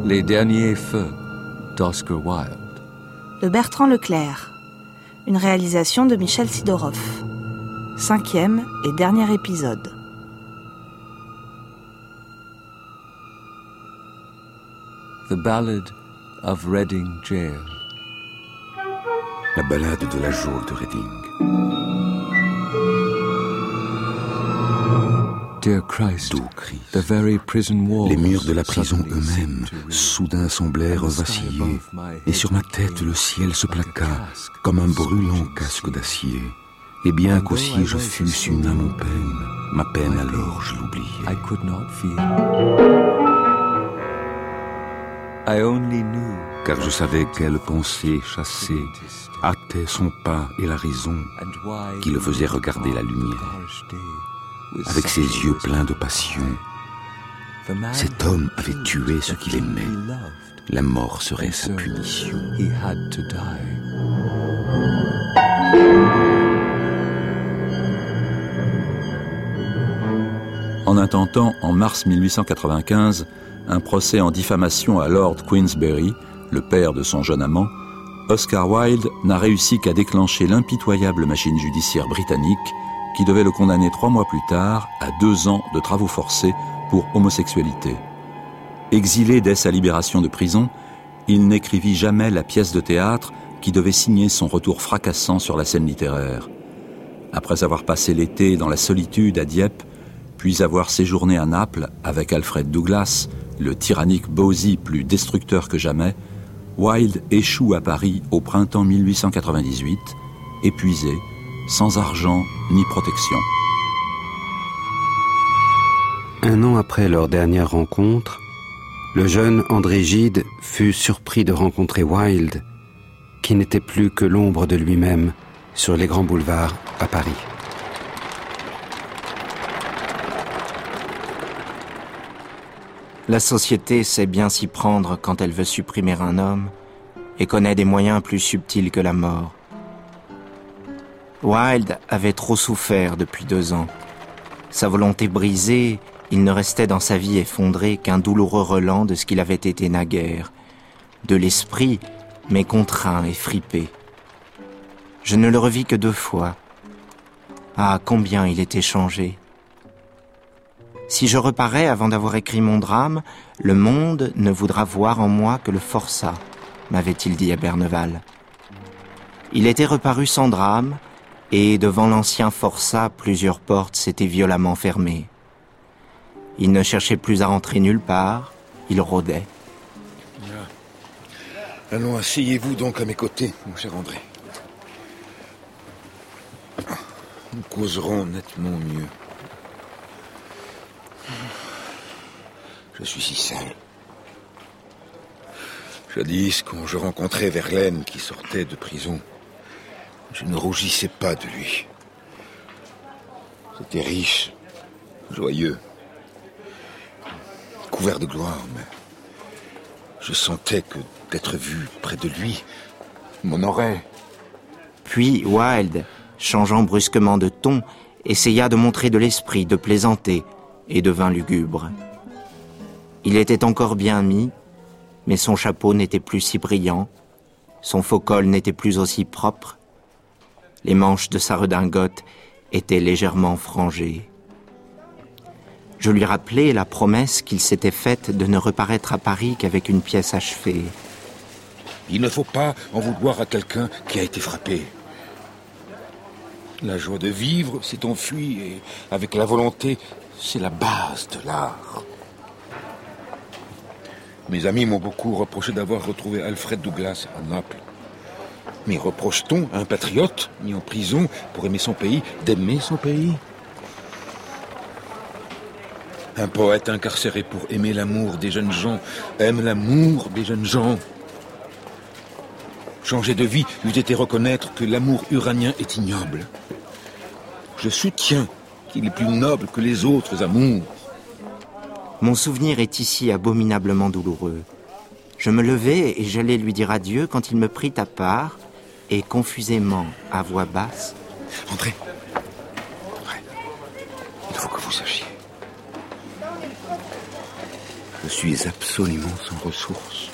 Les derniers feux d'Oscar Wilde. De Bertrand Leclerc. Une réalisation de Michel Sidorov. 5e et dernier épisode. The Ballad of Reading Gaol. La ballade de la geôle de Reading. Dear Christ, Doux Christ, the very prison walls les murs de la prison suddenly eux-mêmes seemed to soudain semblèrent vaciller, et sur ma tête le ciel se plaqua comme un brûlant casque d'acier. Et bien qu'aussi je fusse une âme en peine, ma peine alors je l'oubliais. I could not feel. I only knew. Car je savais quelle pensée chassée hâtait son pas et la raison qui le faisait regarder la lumière. Avec ses yeux pleins de passion, cet homme avait tué ce qu'il aimait. La mort serait sa punition. He had to die. En intentant, en mars 1895, un procès en diffamation à Lord Queensberry, le père de son jeune amant, Oscar Wilde n'a réussi qu'à déclencher l'impitoyable machine judiciaire britannique qui devait le condamner 3 mois plus tard à 2 ans de travaux forcés pour homosexualité. Exilé dès sa libération de prison, il n'écrivit jamais la pièce de théâtre qui devait signer son retour fracassant sur la scène littéraire. Après avoir passé l'été dans la solitude à Dieppe, puis avoir séjourné à Naples avec Alfred Douglas, le tyrannique Bosie plus destructeur que jamais, Wilde échoue à Paris au printemps 1898, épuisé, sans argent ni protection. Un an après leur dernière rencontre, le jeune André Gide fut surpris de rencontrer Wilde, qui n'était plus que l'ombre de lui-même sur les grands boulevards à Paris. La société sait bien s'y prendre quand elle veut supprimer un homme et connaît des moyens plus subtils que la mort. Wilde avait trop souffert depuis 2 ans. Sa volonté brisée, il ne restait dans sa vie effondrée qu'un douloureux relent de ce qu'il avait été naguère, de l'esprit, mais contraint et fripé. Je ne le revis que 2 fois. Ah, combien il était changé! Si je reparais avant d'avoir écrit mon drame, le monde ne voudra voir en moi que le forçat, m'avait-il dit à Berneval. Il était reparu sans drame, et devant l'ancien forçat, plusieurs portes s'étaient violemment fermées. Il ne cherchait plus à rentrer nulle part, il rôdait. Allons, asseyez-vous donc à mes côtés, mon cher André. Nous causerons nettement mieux. Je suis si seul. Jadis, quand je rencontrais Verlaine qui sortait de prison, je ne rougissais pas de lui. C'était riche, joyeux, couvert de gloire, mais je sentais que d'être vu près de lui m'honorait. Puis Wilde, changeant brusquement de ton, essaya de montrer de l'esprit, de plaisanter, et devint lugubre. Il était encore bien mis, mais son chapeau n'était plus si brillant, son faux col n'était plus aussi propre, les manches de sa redingote étaient légèrement frangées. Je lui rappelai la promesse qu'il s'était faite de ne reparaître à Paris qu'avec une pièce achevée. Il ne faut pas en vouloir à quelqu'un qui a été frappé. La joie de vivre s'est enfuie et avec la volonté, c'est la base de l'art. Mes amis m'ont beaucoup reproché d'avoir retrouvé Alfred Douglas à Naples. Mais reproche-t-on à un patriote mis en prison pour aimer son pays d'aimer son pays? Un poète incarcéré pour aimer l'amour des jeunes gens aime l'amour des jeunes gens. Changer de vie eût été reconnaître que l'amour uranien est ignoble. Je soutiens qu'il est plus noble que les autres amours. Mon souvenir est ici abominablement douloureux. Je me levai et j'allais lui dire adieu quand il me prit à part et confusément, à voix basse... André, il faut que vous sachiez. Je suis absolument sans ressources.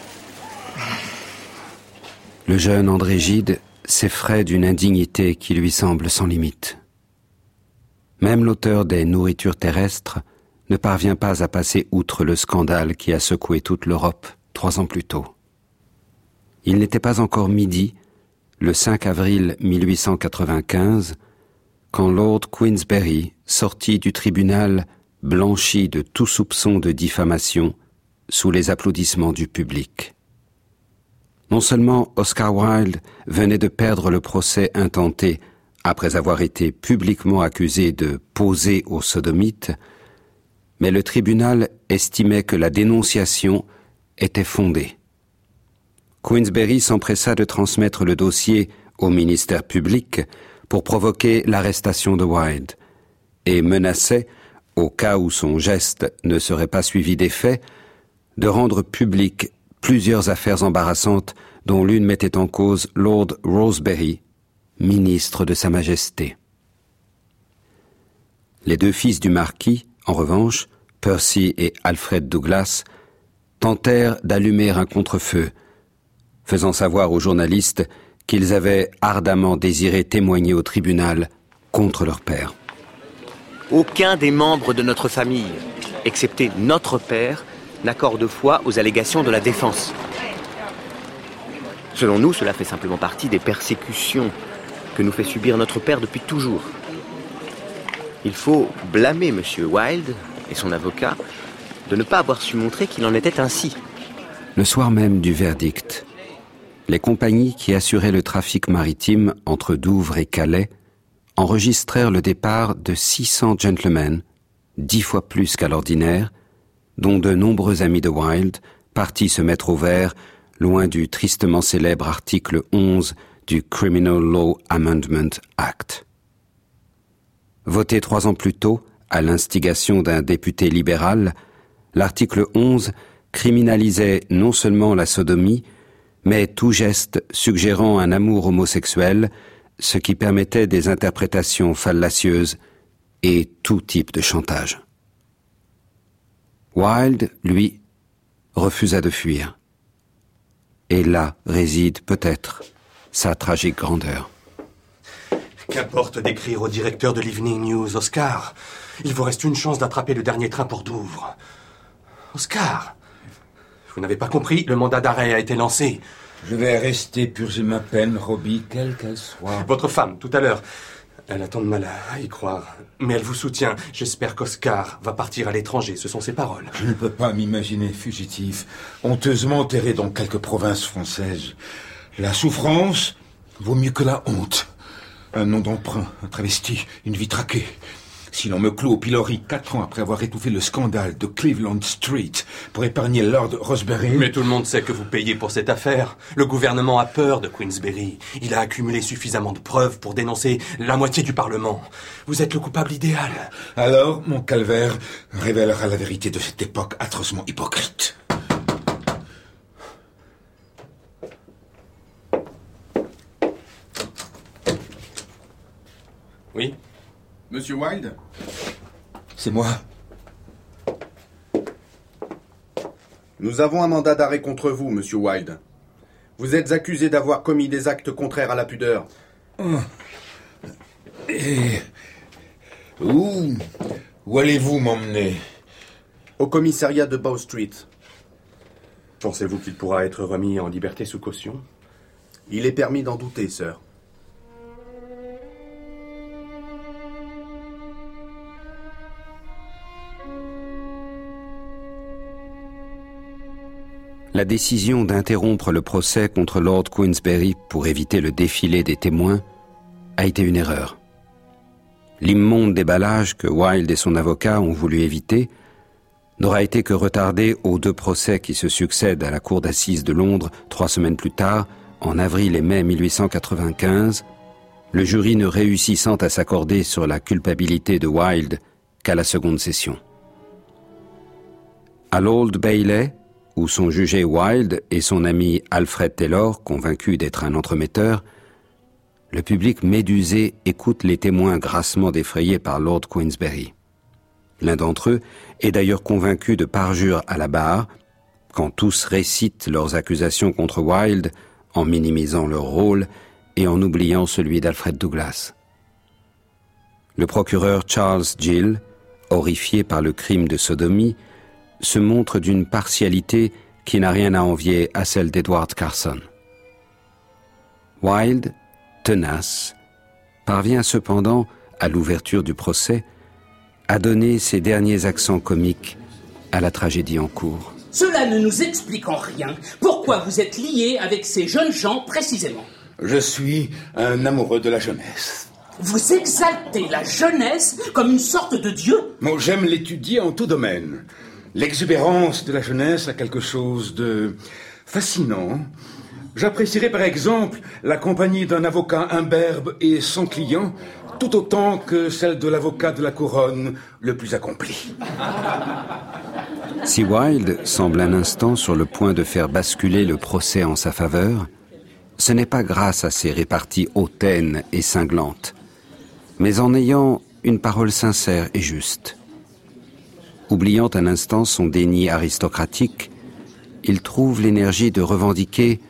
Le jeune André Gide s'effraie d'une indignité qui lui semble sans limite. Même l'auteur des Nourritures terrestres ne parvient pas à passer outre le scandale qui a secoué toute l'Europe 3 ans plus tôt. Il n'était pas encore midi, le 5 avril 1895, quand Lord Queensberry sortit du tribunal blanchi de tout soupçon de diffamation sous les applaudissements du public. Non seulement Oscar Wilde venait de perdre le procès intenté après avoir été publiquement accusé de poser aux sodomites, mais le tribunal estimait que la dénonciation était fondée. Queensberry s'empressa de transmettre le dossier au ministère public pour provoquer l'arrestation de Wilde et menaçait, au cas où son geste ne serait pas suivi d'effet, de rendre publiques plusieurs affaires embarrassantes dont l'une mettait en cause Lord Rosebery, ministre de Sa Majesté. Les 2 fils du marquis, en revanche, Percy et Alfred Douglas, tentèrent d'allumer un contre-feu, faisant savoir aux journalistes qu'ils avaient ardemment désiré témoigner au tribunal contre leur père. Aucun des membres de notre famille, excepté notre père, n'accorde foi aux allégations de la défense. Selon nous, cela fait simplement partie des persécutions que nous fait subir notre père depuis toujours. Il faut blâmer M. Wilde et son avocat de ne pas avoir su montrer qu'il en était ainsi. Le soir même du verdict, les compagnies qui assuraient le trafic maritime entre Douvres et Calais enregistrèrent le départ de 600 gentlemen, 10 fois plus qu'à l'ordinaire, dont de nombreux amis de Wilde, partis se mettre au vert, loin du tristement célèbre article 11 du Criminal Law Amendment Act. Voté 3 ans plus tôt, à l'instigation d'un député libéral, l'article 11 criminalisait non seulement la sodomie, mais tout geste suggérant un amour homosexuel, ce qui permettait des interprétations fallacieuses et tout type de chantage. Wilde, lui, refusa de fuir. Et là réside peut-être sa tragique grandeur. Qu'importe d'écrire au directeur de l'Evening News, Oscar. Il vous reste une chance d'attraper le dernier train pour Douvres. Oscar, vous n'avez pas compris, le mandat d'arrêt a été lancé. Je vais rester purger ma peine, Robbie, quelle qu'elle soit. Votre femme, tout à l'heure, elle a tant de mal à y croire. Mais elle vous soutient. J'espère qu'Oscar va partir à l'étranger, ce sont ses paroles. Je ne peux pas m'imaginer fugitif, honteusement enterré dans quelque province française. La souffrance vaut mieux que la honte. Un nom d'emprunt, un travesti, une vie traquée. Si l'on me clôt au pilori 4 ans après avoir étouffé le scandale de Cleveland Street pour épargner Lord Rosebery... Mais tout le monde sait que vous payez pour cette affaire. Le gouvernement a peur de Queensberry. Il a accumulé suffisamment de preuves pour dénoncer la moitié du Parlement. Vous êtes le coupable idéal. Alors, mon calvaire révélera la vérité de cette époque atrocement hypocrite. Oui ? Monsieur Wilde ? C'est moi. Nous avons un mandat d'arrêt contre vous, monsieur Wilde. Vous êtes accusé d'avoir commis des actes contraires à la pudeur. Et... Où allez-vous m'emmener ? Au commissariat de Bow Street. Pensez-vous qu'il pourra être remis en liberté sous caution ? Il est permis d'en douter, sir. La décision d'interrompre le procès contre Lord Queensberry pour éviter le défilé des témoins a été une erreur. L'immonde déballage que Wilde et son avocat ont voulu éviter n'aura été que retardé aux 2 procès qui se succèdent à la cour d'assises de Londres 3 semaines plus tard, en avril et mai 1895, le jury ne réussissant à s'accorder sur la culpabilité de Wilde qu'à la seconde session. À l'Old Bailey, où sont jugés Wilde et son ami Alfred Taylor, convaincu d'être un entremetteur, le public médusé écoute les témoins grassement défrayés par Lord Queensberry. L'un d'entre eux est d'ailleurs convaincu de parjure à la barre, quand tous récitent leurs accusations contre Wilde en minimisant leur rôle et en oubliant celui d'Alfred Douglas. Le procureur Charles Gill, horrifié par le crime de sodomie, se montre d'une partialité qui n'a rien à envier à celle d'Edward Carson. Wilde, tenace, parvient cependant, à l'ouverture du procès, à donner ses derniers accents comiques à la tragédie en cours. Cela ne nous explique en rien pourquoi vous êtes lié avec ces jeunes gens précisément. Je suis un amoureux de la jeunesse. Vous exaltez la jeunesse comme une sorte de dieu? Moi, j'aime l'étudier en tout domaine. L'exubérance de la jeunesse a quelque chose de fascinant. J'apprécierais par exemple la compagnie d'un avocat imberbe et sans client, tout autant que celle de l'avocat de la couronne le plus accompli. Si Wilde semble un instant sur le point de faire basculer le procès en sa faveur, ce n'est pas grâce à ses réparties hautaines et cinglantes, mais en ayant une parole sincère et juste. Oubliant un instant son déni aristocratique, il trouve l'énergie de revendiquer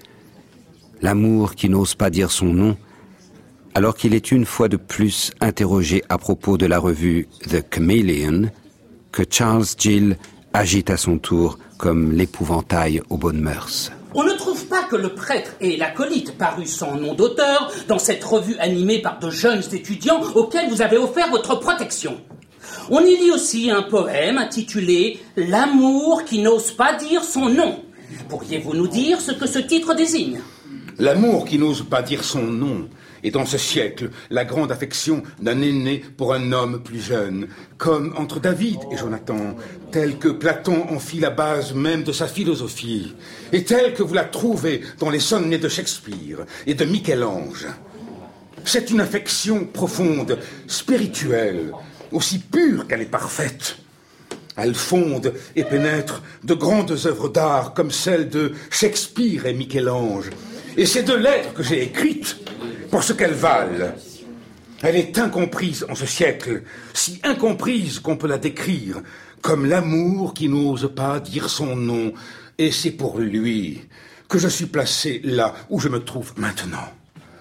l'amour qui n'ose pas dire son nom, alors qu'il est une fois de plus interrogé à propos de la revue The Chameleon, que Charles Gill agite à son tour comme l'épouvantail aux bonnes mœurs. On ne trouve pas que le prêtre et l'acolyte paru sans nom d'auteur dans cette revue animée par de jeunes étudiants auxquels vous avez offert votre protection. On y lit aussi un poème intitulé « L'amour qui n'ose pas dire son nom ». Pourriez-vous nous dire ce que ce titre désigne ? L'amour qui n'ose pas dire son nom est dans ce siècle la grande affection d'un aîné pour un homme plus jeune, comme entre David et Jonathan, tel que Platon en fit la base même de sa philosophie, et tel que vous la trouvez dans les sonnets de Shakespeare et de Michel-Ange. C'est une affection profonde, spirituelle, aussi pure qu'elle est parfaite. Elle fonde et pénètre de grandes œuvres d'art comme celles de Shakespeare et Michel-Ange. Et ces deux lettres que j'ai écrites, pour ce qu'elles valent, elle est incomprise en ce siècle, si incomprise qu'on peut la décrire comme l'amour qui n'ose pas dire son nom. Et c'est pour lui que je suis placé là où je me trouve maintenant.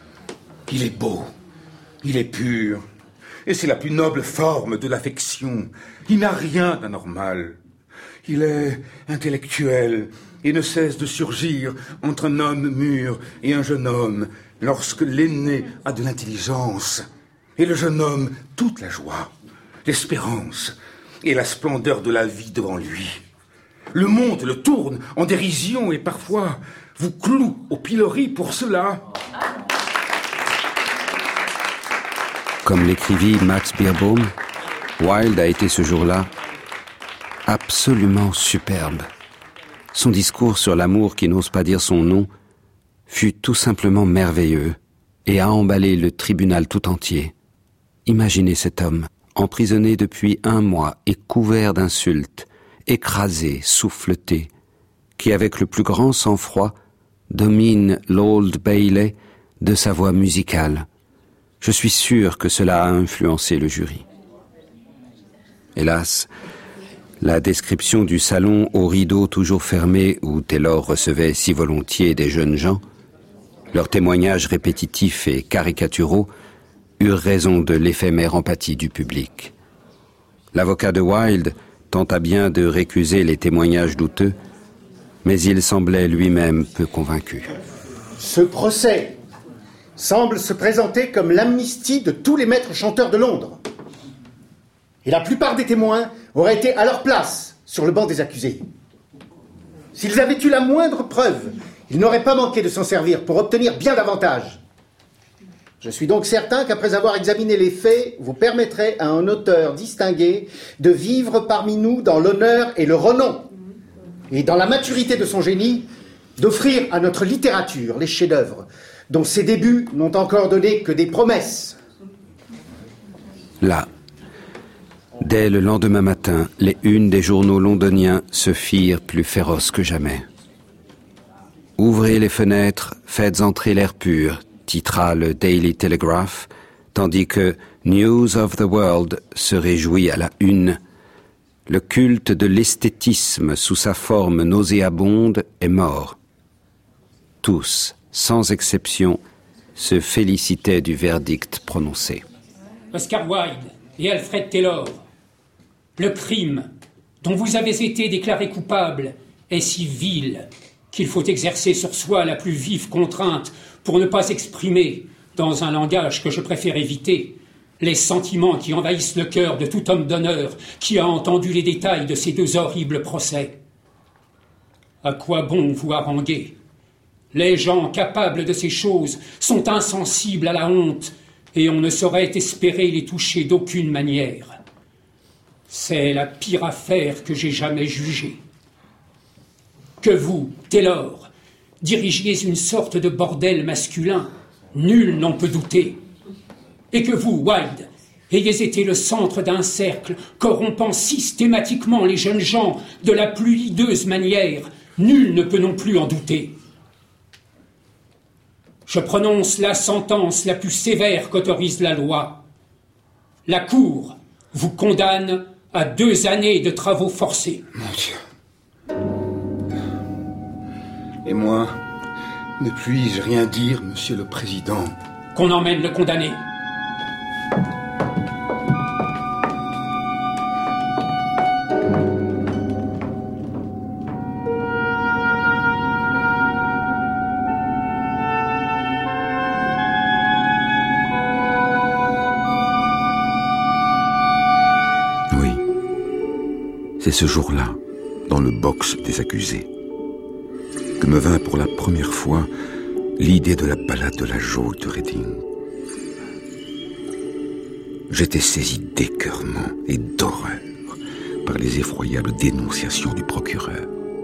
Il est beau, il est pur, et c'est la plus noble forme de l'affection. Il n'a rien d'anormal. Il est intellectuel et ne cesse de surgir entre un homme mûr et un jeune homme lorsque l'aîné a de l'intelligence et le jeune homme toute la joie, l'espérance et la splendeur de la vie devant lui. Le monde le tourne en dérision et parfois vous cloue au pilori pour cela. Comme l'écrivit Max Beerbohm, Wilde a été ce jour-là absolument superbe. Son discours sur l'amour qui n'ose pas dire son nom fut tout simplement merveilleux et a emballé le tribunal tout entier. Imaginez cet homme, emprisonné depuis 1 mois et couvert d'insultes, écrasé, souffleté, qui avec le plus grand sang-froid domine l'Old Bailey de sa voix musicale. Je suis sûr que cela a influencé le jury. Hélas, la description du salon aux rideaux toujours fermés où Taylor recevait si volontiers des jeunes gens, leurs témoignages répétitifs et caricaturaux eurent raison de l'éphémère empathie du public. L'avocat de Wilde tenta bien de récuser les témoignages douteux, mais il semblait lui-même peu convaincu. Ce procès semble se présenter comme l'amnistie de tous les maîtres chanteurs de Londres. Et la plupart des témoins auraient été à leur place sur le banc des accusés. S'ils avaient eu la moindre preuve, ils n'auraient pas manqué de s'en servir pour obtenir bien davantage. Je suis donc certain qu'après avoir examiné les faits, vous permettrez à un auteur distingué de vivre parmi nous dans l'honneur et le renom, et dans la maturité de son génie, d'offrir à notre littérature les chefs-d'œuvre dont ses débuts n'ont encore donné que des promesses. Là, dès le lendemain matin, les unes des journaux londoniens se firent plus féroces que jamais. « Ouvrez les fenêtres, faites entrer l'air pur », titra le Daily Telegraph, tandis que News of the World se réjouit à la une Le culte de l'esthétisme sous sa forme nauséabonde est mort. Tous, sans exception, se félicitaient du verdict prononcé. Oscar Wilde et Alfred Taylor, le crime dont vous avez été déclaré coupable est si vil qu'il faut exercer sur soi la plus vive contrainte pour ne pas exprimer, dans un langage que je préfère éviter, les sentiments qui envahissent le cœur de tout homme d'honneur qui a entendu les détails de ces deux horribles procès. À quoi bon vous haranguer ? Les gens capables de ces choses sont insensibles à la honte et on ne saurait espérer les toucher d'aucune manière. C'est la pire affaire que j'ai jamais jugée. Que vous, Taylor, dirigiez une sorte de bordel masculin, nul n'en peut douter. Et que vous, Wilde, ayez été le centre d'un cercle corrompant systématiquement les jeunes gens de la plus hideuse manière, nul ne peut non plus en douter. Je prononce la sentence la plus sévère qu'autorise la loi. La Cour vous condamne à 2 années de travaux forcés. Mon Dieu. Et moi, ne puis-je rien dire, Monsieur le Président ? Qu'on emmène le condamné. Oui, c'est ce jour-là, dans le box des accusés, que me vint pour la première fois l'idée de la balade de la Jaude de Reading. J'étais saisi d'écœurement et d'horreur par les effroyables dénonciations du procureur.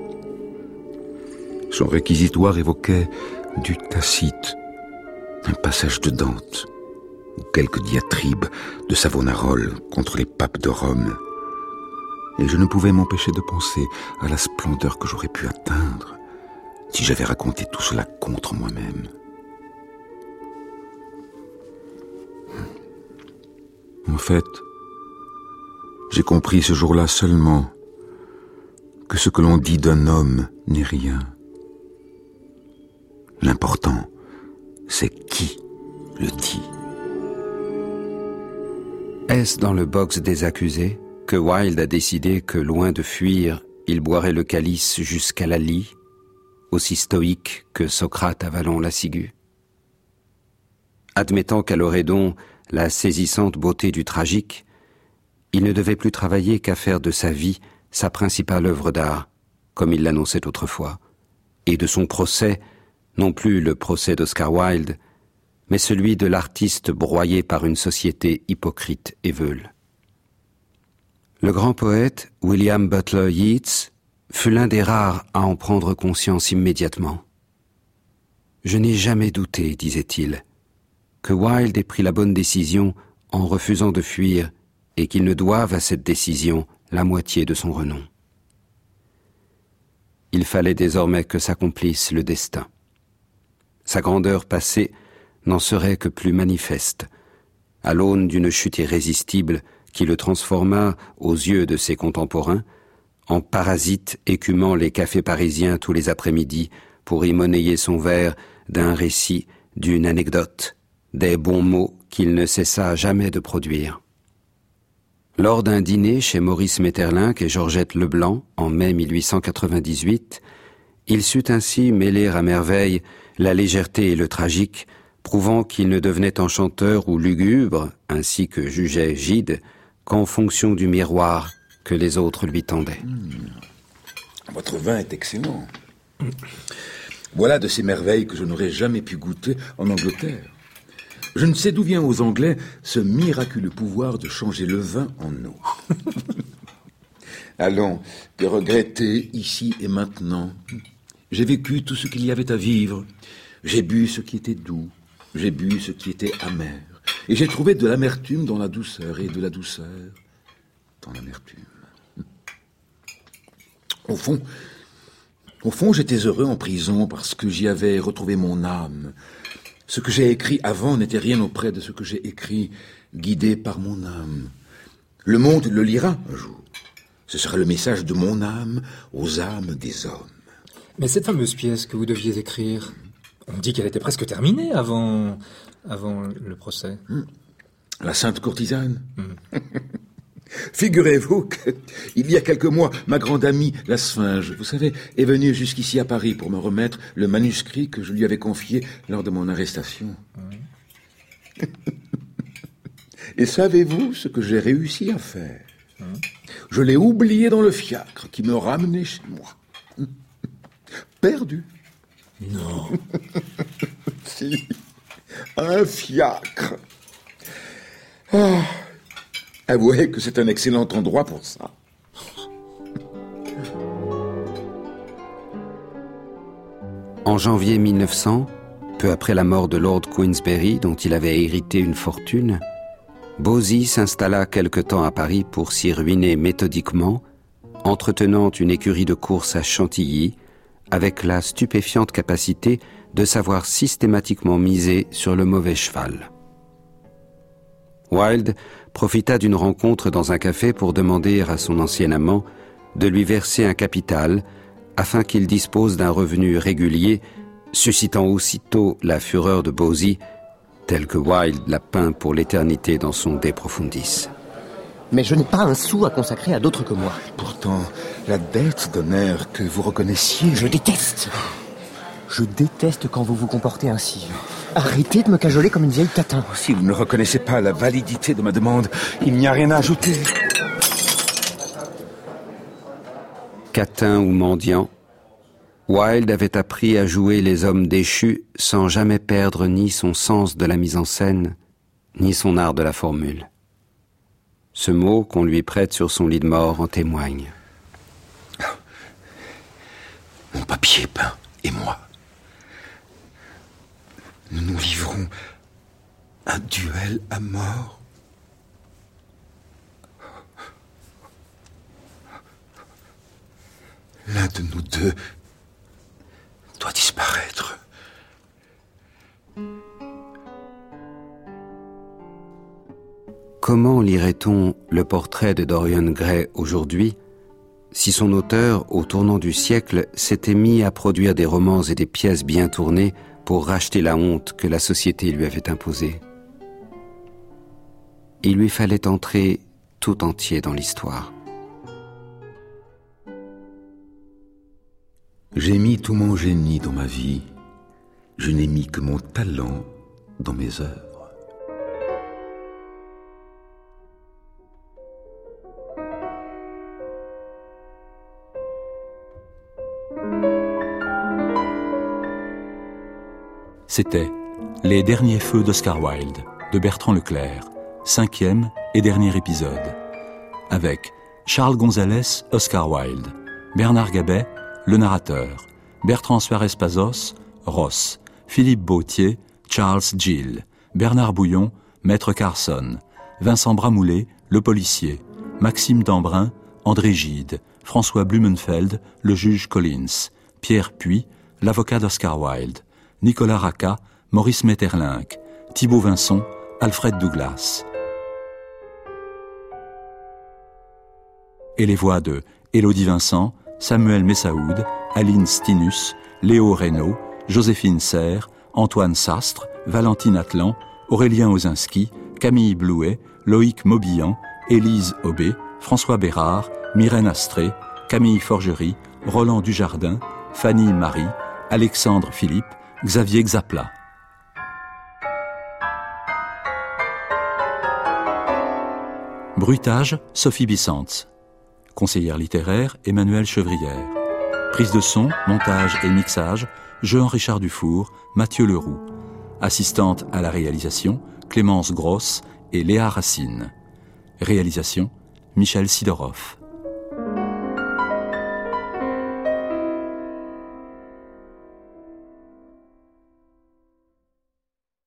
Son réquisitoire évoquait du Tacite, un passage de Dante, ou quelques diatribes de Savonarole contre les papes de Rome. Et je ne pouvais m'empêcher de penser à la splendeur que j'aurais pu atteindre si j'avais raconté tout cela contre moi-même. En fait, j'ai compris ce jour-là seulement que ce que l'on dit d'un homme n'est rien. L'important, c'est qui le dit. Est-ce dans le box des accusés que Wilde a décidé que, loin de fuir, il boirait le calice jusqu'à la lie, aussi stoïque que Socrate avalant la ciguë? Admettant qu'à l'Orédon la saisissante beauté du tragique, il ne devait plus travailler qu'à faire de sa vie sa principale œuvre d'art, comme il l'annonçait autrefois, et de son procès, non plus le procès d'Oscar Wilde, mais celui de l'artiste broyé par une société hypocrite et veule. Le grand poète William Butler Yeats fut l'un des rares à en prendre conscience immédiatement. « Je n'ai jamais douté, disait-il, que Wilde ait pris la bonne décision en refusant de fuir et qu'il ne doive à cette décision la moitié de son renom. » Il fallait désormais que s'accomplisse le destin. Sa grandeur passée n'en serait que plus manifeste, à l'aune d'une chute irrésistible qui le transforma, aux yeux de ses contemporains, en parasite écumant les cafés parisiens tous les après-midi pour y monnayer son verre d'un récit, d'une anecdote, des bons mots qu'il ne cessa jamais de produire. Lors d'un dîner chez Maurice Maeterlinck et Georgette Leblanc, en mai 1898, il sut ainsi mêler à merveille la légèreté et le tragique, prouvant qu'il ne devenait enchanteur ou lugubre, ainsi que jugeait Gide, qu'en fonction du miroir que les autres lui tendaient. Votre vin est excellent. Voilà de ces merveilles que je n'aurais jamais pu goûter en Angleterre. Je ne sais d'où vient aux Anglais ce miraculeux pouvoir de changer le vin en eau. Allons, que regretter ici et maintenant. J'ai vécu tout ce qu'il y avait à vivre. J'ai bu ce qui était doux. J'ai bu ce qui était amer. Et j'ai trouvé de l'amertume dans la douceur et de la douceur dans l'amertume. Au fond, j'étais heureux en prison parce que j'y avais retrouvé mon âme. Ce que j'ai écrit avant n'était rien auprès de ce que j'ai écrit, guidé par mon âme. Le monde le lira un jour. Ce sera le message de mon âme aux âmes des hommes. Mais cette fameuse pièce que vous deviez écrire, on dit qu'elle était presque terminée avant le procès. La sainte courtisane. Figurez-vous qu'il y a quelques mois, ma grande amie, la Sphinge, vous savez, est venue jusqu'ici à Paris pour me remettre le manuscrit que je lui avais confié lors de mon arrestation. Oui. Et savez-vous ce que j'ai réussi à faire? Je l'ai oublié dans le fiacre qui me ramenait chez moi. Perdu. Non. Si. Un fiacre. Oh. Avouez que c'est un excellent endroit pour ça. En janvier 1900, peu après la mort de Lord Queensberry, dont il avait hérité une fortune, Bosie s'installa quelque temps à Paris pour s'y ruiner méthodiquement, entretenant une écurie de course à Chantilly, avec la stupéfiante capacité de savoir systématiquement miser sur le mauvais cheval. Wilde profita d'une rencontre dans un café pour demander à son ancien amant de lui verser un capital afin qu'il dispose d'un revenu régulier, suscitant aussitôt la fureur de Bosie, tel que Wilde l'a peint pour l'éternité dans son De Profundis. Mais je n'ai pas un sou à consacrer à d'autres que moi. Pourtant, la dette d'honneur que vous reconnaissiez... Je déteste. Je déteste quand vous vous comportez ainsi. Arrêtez de me cajoler comme une vieille catin. Si vous ne reconnaissez pas la validité de ma demande, il n'y a rien à ajouter. Catin ou mendiant, Wilde avait appris à jouer les hommes déchus sans jamais perdre ni son sens de la mise en scène, ni son art de la formule. Ce mot qu'on lui prête sur son lit de mort en témoigne. Mon papier peint et moi, nous nous livrons un duel à mort. L'un de nous deux doit disparaître. Comment lirait-on le portrait de Dorian Gray aujourd'hui si son auteur, au tournant du siècle, s'était mis à produire des romans et des pièces bien tournées pour racheter la honte que la société lui avait imposée? Il lui fallait entrer tout entier dans l'histoire. J'ai mis tout mon génie dans ma vie. Je n'ai mis que mon talent dans mes œuvres. C'était Les derniers feux d'Oscar Wilde de Bertrand Leclerc, 5e et dernier épisode, avec Charles Gonzalez, Oscar Wilde, Bernard Gabet, le narrateur, Bertrand Suarez-Pazos, Ross, Philippe Bautier, Charles Gill, Bernard Bouillon, Maître Carson, Vincent Bramoulet, le policier, Maxime Dambrun, André Gide, François Blumenfeld, le juge Collins, Pierre Puy, l'avocat d'Oscar Wilde, Nicolas Racah, Maurice Maeterlinck, Thibaut Vincent, Alfred Douglas. Et les voix de Élodie Vincent, Samuel Messaoud, Aline Stinus, Léo Reynaud, Joséphine Serre, Antoine Sastre, Valentine Atlan, Aurélien Ozinski, Camille Blouet, Loïc Maubillan, Élise Aubé, François Bérard, Myrène Astré, Camille Forgerie, Roland Dujardin, Fanny Marie, Alexandre Philippe, Xavier Xapla. Bruitage, Sophie Bissantz. Conseillère littéraire, Emmanuelle Chevrière. Prise de son, montage et mixage, Jean-Richard Dufour, Mathieu Leroux. Assistante à la réalisation, Clémence Grosse et Léa Racine. Réalisation, Michel Sidorov.